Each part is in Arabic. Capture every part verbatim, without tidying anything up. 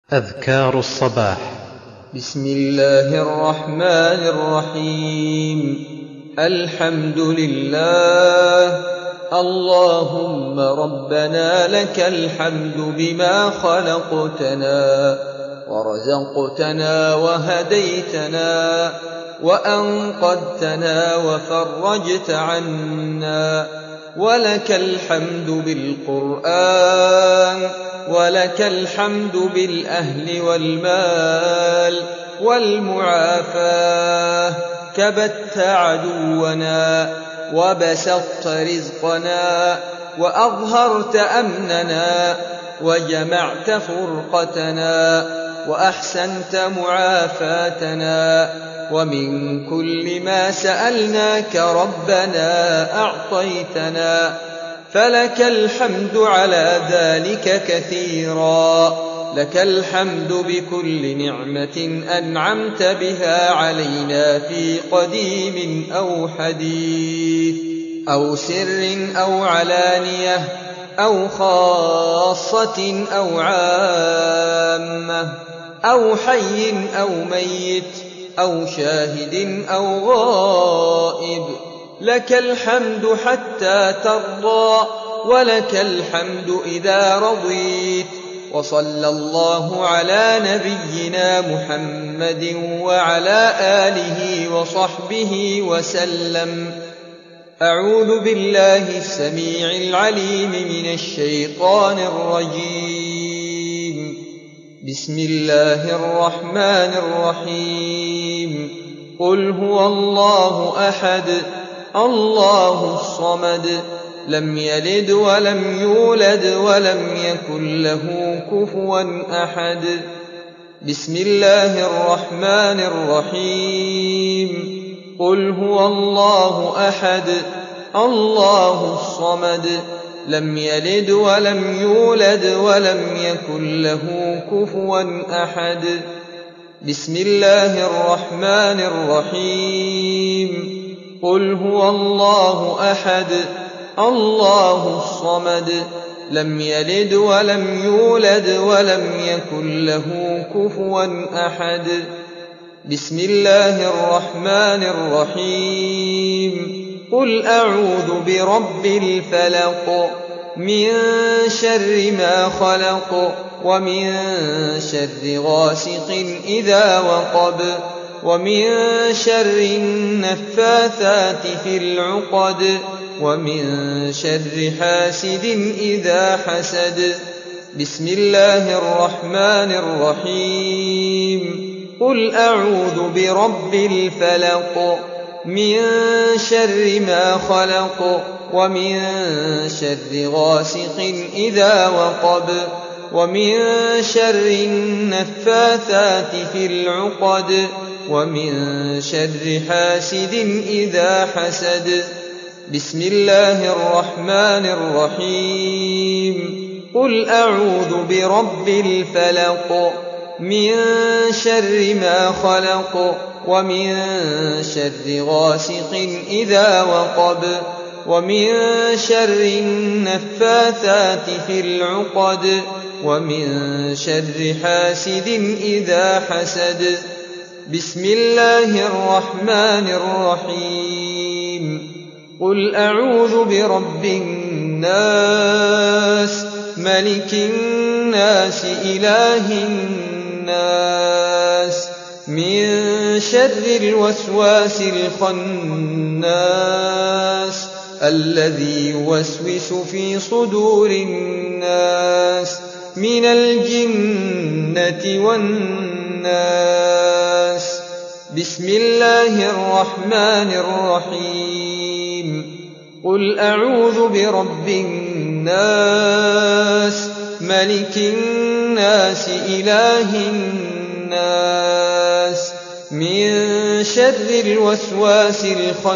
أذكار الصباح. بسم الله الرحمن الرحيم. الحمد لله. اللهم ربنا لك الحمد بما خلقتنا ورزقتنا وهديتنا وأنقذتنا وفرجت عنا، ولك الحمد بالقرآن، ولك الحمد بالأهل والمال والمعافاة. كبت عدونا وبسطت رزقنا وأظهرت أمننا وجمعت فرقتنا وأحسنت معافاتنا، ومن كل ما سألناك ربنا أعطيتنا، فلك الحمد على ذلك كثيرا. لك الحمد بكل نعمة أنعمت بها علينا في قديم أو حديث أو سر أو علانية أو خاصة أو عامة أو حي أو ميت أو شاهد أو غائب. لك الحمد حتى ترضى، ولك الحمد إذا رضيت. وصلى الله على نبينا محمد وعلى آله وصحبه وسلم. أعوذ بالله السميع العليم من الشيطان الرجيم. بسم الله الرحمن الرحيم. قل هو الله أحد الله الصمد، لم يلد ولم يولد ولم يكن له كفوا أحد. بسم الله الرحمن الرحيم. قل هو الله أحد الله الصمد، لم يلد ولم يولد ولم يكن له كفوا أحد. بسم الله الرحمن الرحيم. قل هو الله أحد الله الصمد، لم يلد ولم يولد ولم يكن له كفوا أحد. بسم الله الرحمن الرحيم. قل أعوذ برب الفلق، من شر ما خلق، ومن شر غاسق إذا وقب، ومن شر النفاثات في العقد، ومن شر حاسد إذا حسد. بسم الله الرحمن الرحيم. قل أعوذ برب الفلق، من شر ما خلق، ومن شر غاسق إذا وقب، ومن شر النفاثات في العقد، ومن شر حاسد إذا حسد. بسم الله الرحمن الرحيم. قل أعوذ برب الفلق، من شر ما خلق، ومن شر غاسق إذا وقب، ومن شر النفاثات في العقد، ومن شر حاسد إذا حسد. بسم الله الرحمن الرحيم. قل أعوذ برب الناس، ملك الناس، إله الناس، من شر الوسواس الخناس، الذي يوسوس في صدور الناس من الجنة والناس. بسم الله الرحمن الرحيم. قل أعوذ برب الناس، ملك الناس، إله الناس، من شر الوسواس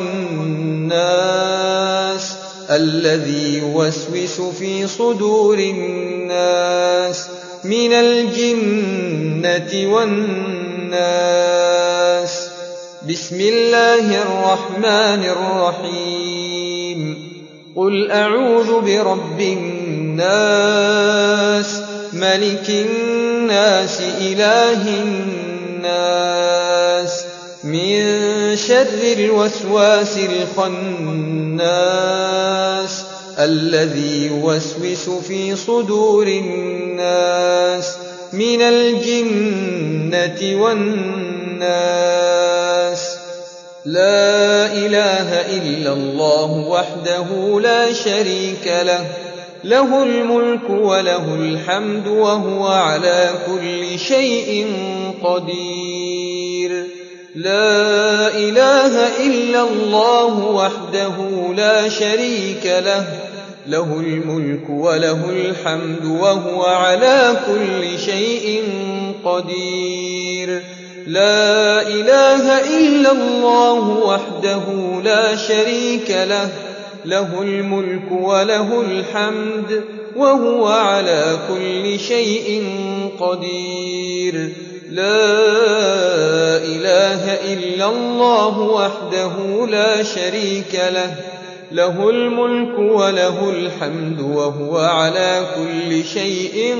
الخناس، الذي يوسوس في صدور الناس من الجنة والناس. بسم الله الرحمن الرحيم. قل أعوذ برب الناس، ملك الناس إله الناس من شر الوسواس الخناس الذي يوسوس في صدور الناس من الجنة والناس. لا إله إلا الله وحده لا شريك له له الملك وله الحمد وهو على كل شيء قدير. لا إله إلا الله وحده لا شريك له له الملك وله الحمد وهو على كل شيء قدير. لا إله إلا الله وحده لا شريك له له الملك وله الحمد وهو على كل شيء قدير. لا إله إلا الله وحده لا شريك له له الملك وله الحمد وهو على كل شيء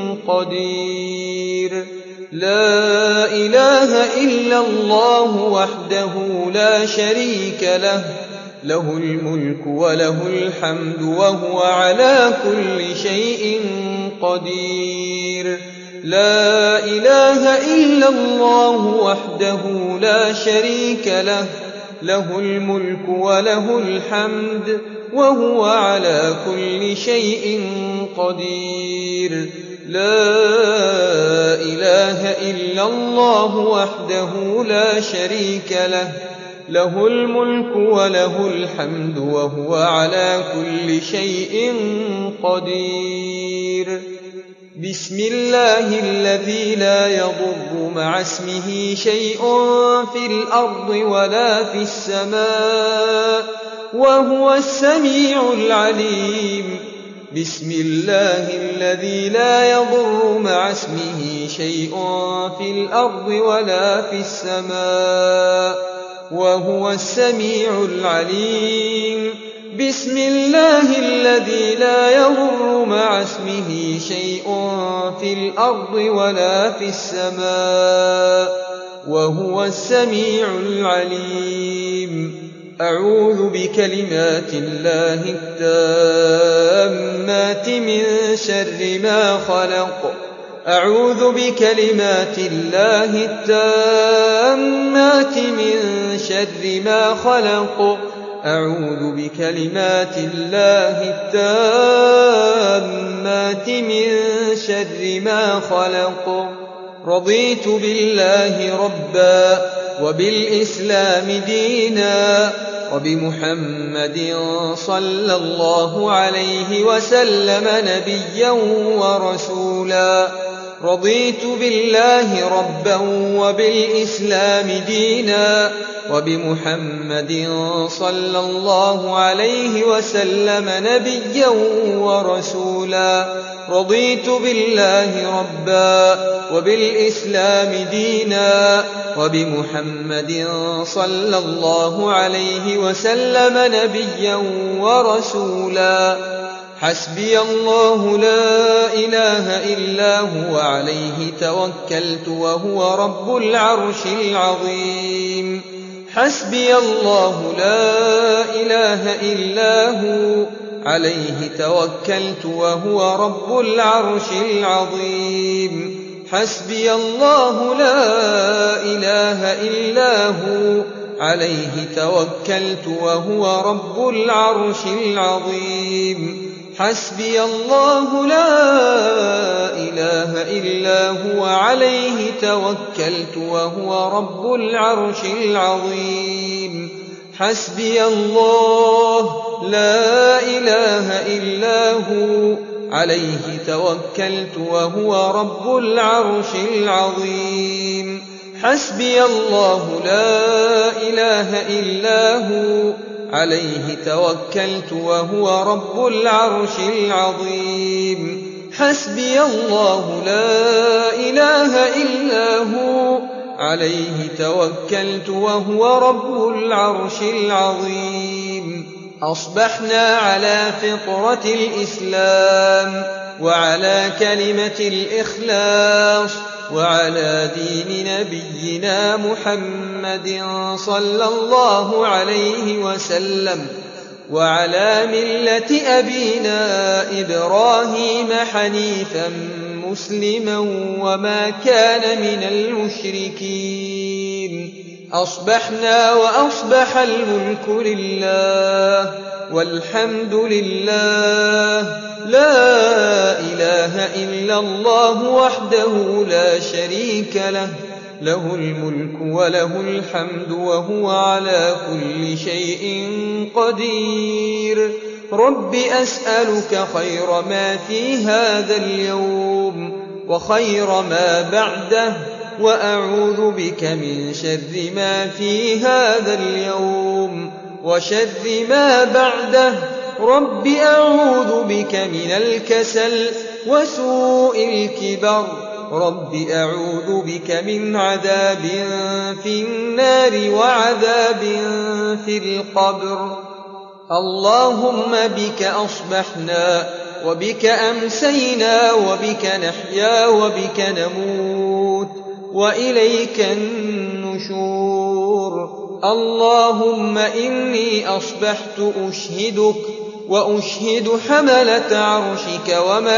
قدير. لا إله إلا الله وحده لا شريك له له الملك وله الحمد وهو على كل شيء قدير. لا إله إلا الله وحده لا شريك له له الملك وله الحمد وهو على كل شيء قدير. لا إله إلا الله وحده لا شريك له له الملك وله الحمد وهو على كل شيء قدير. بسم الله الذي لا يضر مع اسمه شيء في الأرض ولا في السماء وهو السميع العليم. بسم الله الذي لا يضر مع اسمه شيء في الأرض ولا في السماء وهو السميع العليم. بسم الله الذي لا يضر مع اسمه شيء في الأرض ولا في السماء وهو السميع العليم. أعوذ بكلمات الله التامات من شر ما خلق. أعوذ بكلمات الله التامات من شر ما خلق. أعوذ بكلمات الله التامات من شر ما خلق. رضيت بالله ربا وبالإسلام دينا وبمحمد صلى الله عليه وسلم نبيا ورسولا. رضيت بالله ربا وبالإسلام دينا وبمحمد صلى الله عليه وسلم نبيا ورسولا. رضيت بالله ربا وبالإسلام دينا وبمحمد صلى الله عليه وسلم نبيا ورسولا. حسبي الله لا إله إلا هو عليه توكلت وهو رب العرش العظيم. حسبي الله لا إله إلا هو عليه توكلت وهو رب العرش العظيم. حسبي الله لا إله إلا هو عليه توكلت وهو رب العرش العظيم. حسبي الله لا إله إلا هو عليه توكلت وهو رب العرش العظيم. حسبي الله لا إله إلا هو عليه توكلت وهو رب العرش العظيم. حسبي الله لا إله إلا هو عليه توكلت وهو رب العرش العظيم. حسبي الله لا إله إلا هو عليه توكلت وهو رب العرش العظيم. أصبحنا على فطرة الإسلام وعلى كلمة الإخلاص وعلى دين نبينا محمد صلى الله عليه وسلم وعلى ملة أبينا إبراهيم حنيفا مسلما وما كان من المشركين. أصبحنا وأصبح الملك لله والحمد لله، لا إله إلا الله وحده لا شريك له، له الملك وله الحمد وهو على كل شيء قدير. رب أسألك خير ما في هذا اليوم وخير ما بعده، وأعوذ بك من شر ما في هذا اليوم وشر ما بعده. رب أعوذ بك من الكسل وسوء الكبر، رب أعوذ بك من عذاب في النار وعذاب في القبر. اللهم بك أصبحنا وبك أمسينا وبك نحيا وبك نموت وإليك النشور. اللهم إني أصبحت أشهدك وأشهد حملة عرشك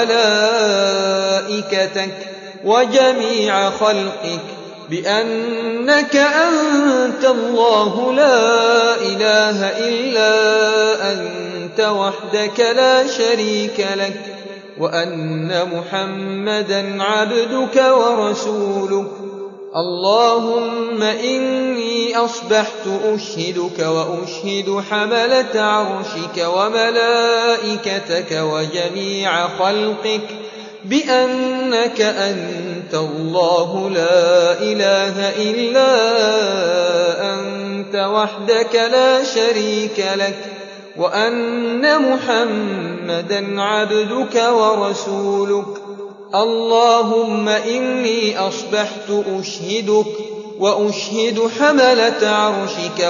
وملائكتك وجميع خلقك بأنك أنت الله لا إله إلا أنت وحدك لا شريك لك، وأن محمدا عبدك ورسولك. اللهم إني أصبحت أشهدك وأشهد حملة عرشك وملائكتك وجميع خلقك بأنك أنت الله لا إله إلا أنت وحدك لا شريك لك، وأن محمدا عبدك ورسولك. اللهم إني أصبحت أشهدك وأشهد حملة عرشك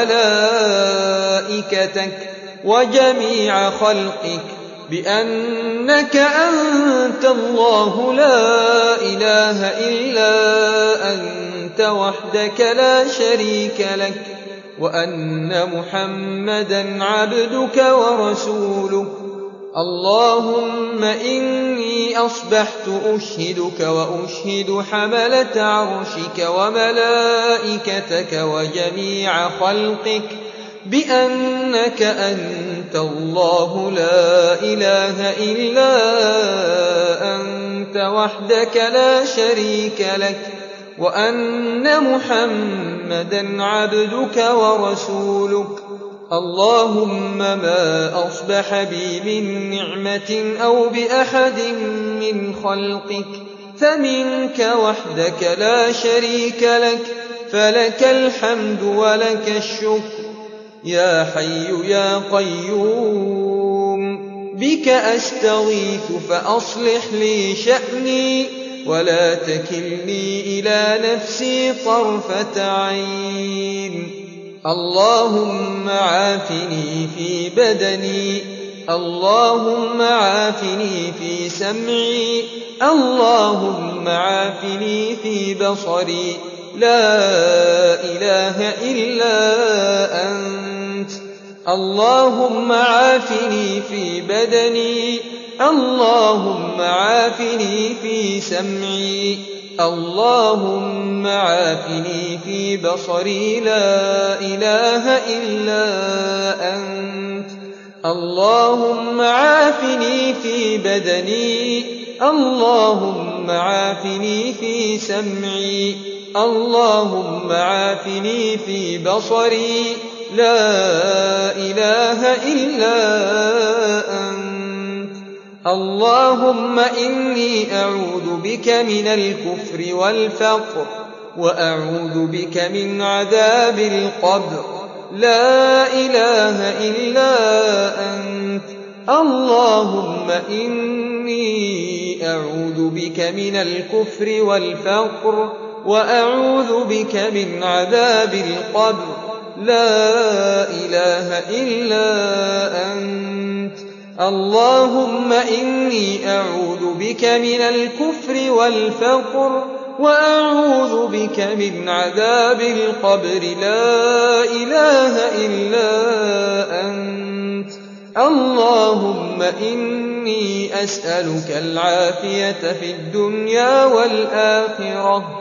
وملائكتك وجميع خلقك بأنك أنت الله لا إله إلا أنت وحدك لا شريك لك، وأن محمدا عبدك ورسولك. اللهم إني أصبحت أشهدك وأشهد حملة عرشك وملائكتك وجميع خلقك بأنك أنت الله لا إله إلا أنت وحدك لا شريك لك، وأن محمدا عبدك ورسولك. اللهم ما أصبح بي من نعمة أو بأحد من خلقك فمنك وحدك لا شريك لك، فلك الحمد ولك الشكر. يا حي يا قيوم بك أستغيث فأصلح لي شأني ولا تكلني إلى نفسي طرفة عين. اللهم عافني في بدني، اللهم عافني في سمعي، اللهم عافني في بصري. لا إله إلا أنت. اللهم عافني في بدني، اللهم عافني في سمعي، اللهم عافني في بصري. لا إله إلا أنت. اللهم عافني في بدني، اللهم عافني في سمعي، اللهم عافني في بصري. لا إله إلا أنت. اللهم إني أعوذ بك من الكفر والفقر، وأعوذ بك من عذاب القبر. لا إله إلا أنت. اللهم إني أعوذ بك من الكفر والفقر، وأعوذ بك من عذاب القبر. لا إله إلا أنت. اللهم إني أعوذ بك من الكفر والفقر وأعوذ بك من عذاب القبر لا إله إلا أنت. اللهم إني أسألك العافية في الدنيا والآخرة.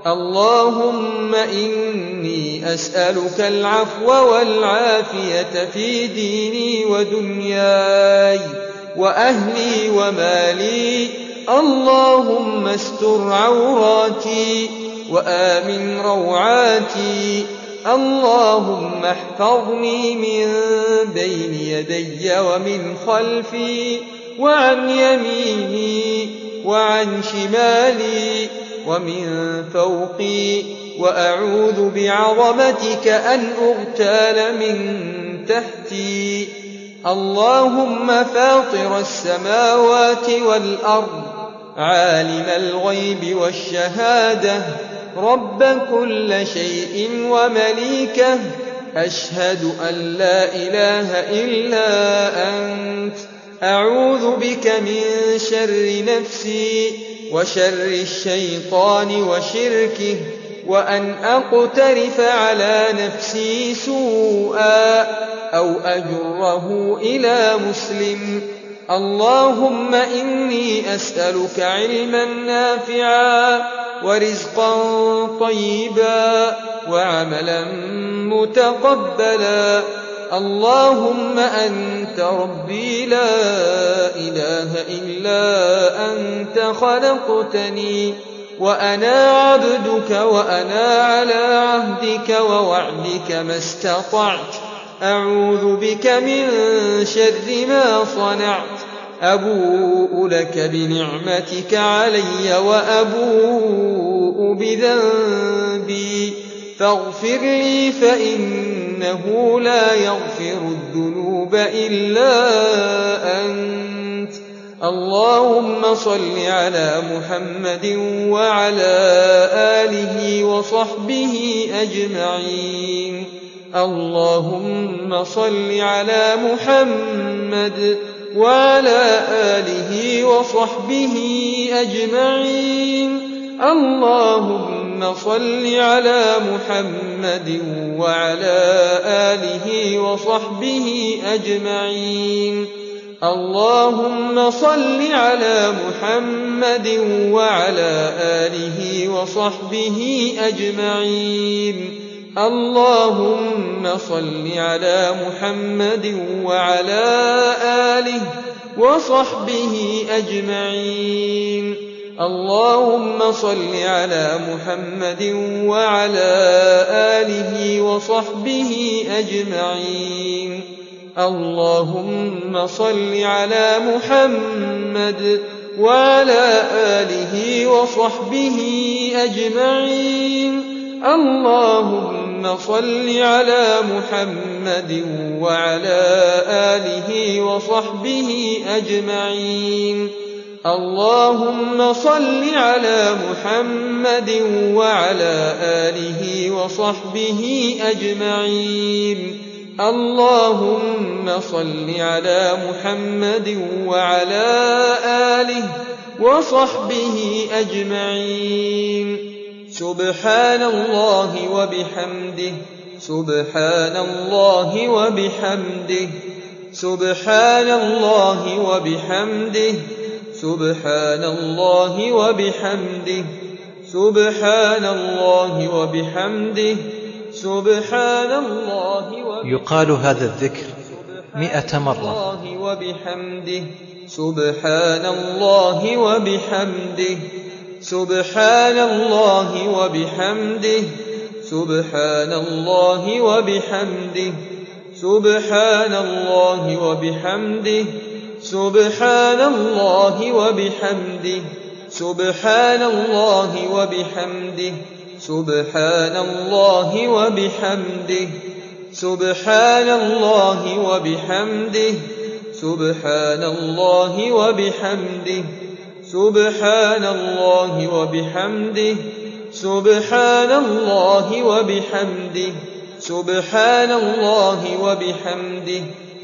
اللهم إني أسألك العفو والعافية في ديني ودنياي وأهلي ومالي. اللهم استر عوراتي وآمن روعاتي. اللهم احفظني من بين يدي ومن خلفي وعن يميني وعن شمالي ومن فوقي، وأعوذ بعظمتك أن أغتال من تحتي. اللهم فاطر السماوات والأرض، عالم الغيب والشهادة، رب كل شيء ومليكه، أشهد أن لا إله إلا أنت. أعوذ بك من شر نفسي وشر الشيطان وشركه، وأن أقترف على نفسي سوءا أو أجره إلى مسلم. اللهم إني أسألك علما نافعا ورزقا طيبا وعملا متقبلا. اللهم أنت ربي لا إله إلا أنت، خلقتني وأنا عبدك وأنا على عهدك ووعدك ما استطعت. أعوذ بك من شر ما صنعت. أبوء لك بنعمتك علي وأبوء بذنبي، فاغفر لي فإنه لا يغفر الذنوب إلا أنت. اللهم صل على محمد وعلى آله وصحبه أجمعين. اللهم صل على محمد وعلى آله وصحبه أجمعين. اللهم صل على محمد وعلى آله وصحبه أجمعين. اللهم صل على محمد وعلى آله وصحبه أجمعين. اللهم صل على محمد وعلى آله وصحبه أجمعين. اللهم صل على محمد وعلى آله وصحبه أجمعين. اللهم صل على محمد وعلى آله وصحبه أجمعين. اللهم صل على محمد وعلى آله وصحبه أجمعين. اللهم صل على محمد وعلى آله وصحبه أجمعين. اللهم صل على محمد وعلى آله وصحبه أجمعين. سبحان الله وبحمده، سبحان الله وبحمده، سبحان الله وبحمده، سبحان الله وبحمده، سبحان الله وبحمده، سبحان الله وبحمده. يقال هذا الذكر مئة مرة. وبحمده، سبحان الله وبحمده، سبحان الله وبحمده، سبحان الله وبحمده، سبحان الله وبحمده، سبحان الله وبحمده، سبحان الله وبحمده، سبحان الله وبحمده، سبحان الله وبحمده، سبحان الله وبحمده، سبحان الله وبحمده، سبحان الله وبحمده، سبحان الله وبحمده،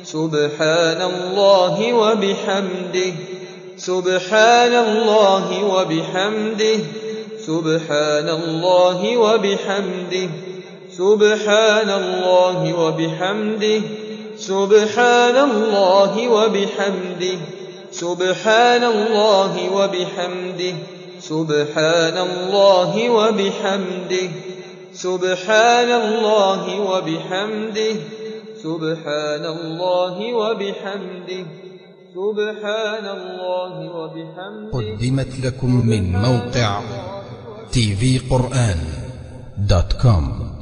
سبحان الله وبحمده سبحان الله وبحمده سبحان الله وبحمده سبحان الله وبحمده سبحان الله وبحمده سبحان الله وبحمده سبحان الله وبحمده سبحان الله وبحمده سبحان الله وبحمده سبحان الله وبحمده. قدمت لكم من موقع تي في قرآن دوت كوم.